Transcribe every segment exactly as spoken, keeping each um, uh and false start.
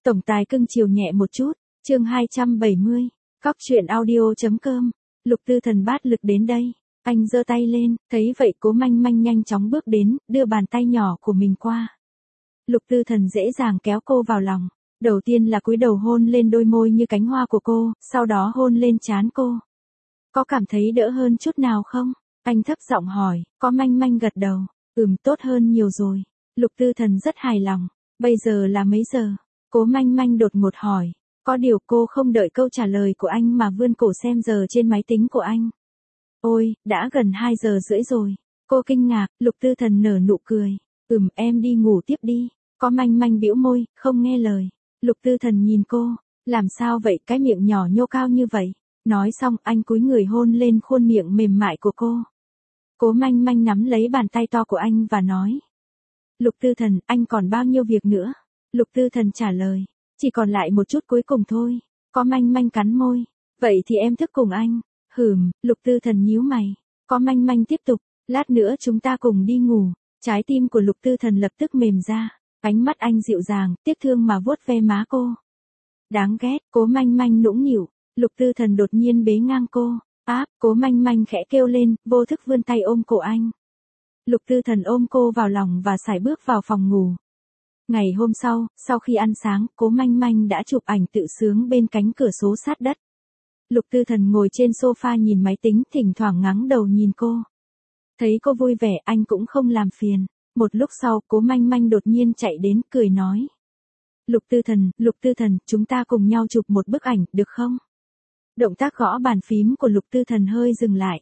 Tổng tài cưng chiều nhẹ một chút, chương hai trăm bảy mươi, cóc truyện audio.com, Lục Tư Thần bát lực đến đây, anh giơ tay lên, thấy vậy Cố Manh Manh nhanh chóng bước đến, đưa bàn tay nhỏ của mình qua. Lục Tư Thần dễ dàng kéo cô vào lòng, đầu tiên là cúi đầu hôn lên đôi môi như cánh hoa của cô, sau đó hôn lên trán cô. Có cảm thấy đỡ hơn chút nào không? Anh thấp giọng hỏi, có Manh Manh gật đầu, ừm tốt hơn nhiều rồi. Lục Tư Thần rất hài lòng, bây giờ là mấy giờ? Cố Manh Manh đột ngột hỏi, có điều cô không đợi câu trả lời của anh mà vươn cổ xem giờ trên máy tính của anh. Ôi, đã gần hai giờ rưỡi rồi. Cô kinh ngạc, Lục Tư Thần nở nụ cười, ừm em đi ngủ tiếp đi. Có Manh Manh bĩu môi, không nghe lời. Lục Tư Thần nhìn cô, làm sao vậy, cái miệng nhỏ nhô cao như vậy. Nói xong anh cúi người hôn lên khuôn miệng mềm mại của cô. Cố Manh Manh nắm lấy bàn tay to của anh và nói, Lục Tư Thần, anh còn bao nhiêu việc nữa? Lục Tư Thần trả lời, chỉ còn lại một chút cuối cùng thôi. Có Manh Manh cắn môi, vậy thì em thức cùng anh. Hừm, Lục Tư Thần nhíu mày. Có Manh Manh tiếp tục, lát nữa chúng ta cùng đi ngủ. Trái tim của Lục Tư Thần lập tức mềm ra, ánh mắt anh dịu dàng, tiếc thương mà vuốt ve má cô. Đáng ghét, Cố Manh Manh nũng nịu. Lục Tư Thần đột nhiên bế ngang cô, áp, Cố Manh Manh khẽ kêu lên, vô thức vươn tay ôm cổ anh. Lục Tư Thần ôm cô vào lòng và sải bước vào phòng ngủ. Ngày hôm sau, sau khi ăn sáng, Cố Manh Manh đã chụp ảnh tự sướng bên cánh cửa sổ sát đất. Lục Tư Thần ngồi trên sofa nhìn máy tính, thỉnh thoảng ngáng đầu nhìn cô. Thấy cô vui vẻ, anh cũng không làm phiền. Một lúc sau, Cố Manh Manh đột nhiên chạy đến, cười nói. Lục Tư Thần, Lục Tư Thần, chúng ta cùng nhau chụp một bức ảnh, được không? Động tác gõ bàn phím của Lục Tư Thần hơi dừng lại.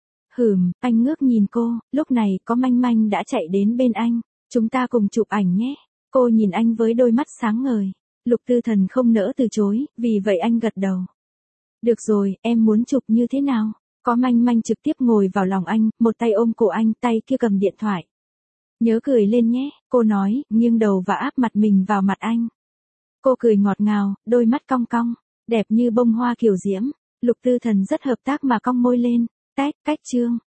Hừm, anh ngước nhìn cô, lúc này Có Manh Manh đã chạy đến bên anh. Chúng ta cùng chụp ảnh nhé. Cô nhìn anh với đôi mắt sáng ngời. Lục Tư Thần không nỡ từ chối, vì vậy anh gật đầu. Được rồi, em muốn chụp như thế nào? Có Manh Manh trực tiếp ngồi vào lòng anh, một tay ôm cổ anh, tay kia cầm điện thoại. Nhớ cười lên nhé, cô nói, nghiêng đầu và áp mặt mình vào mặt anh. Cô cười ngọt ngào, đôi mắt cong cong, đẹp như bông hoa kiều diễm. Lục Tư Thần rất hợp tác mà cong môi lên, tách, cách chương.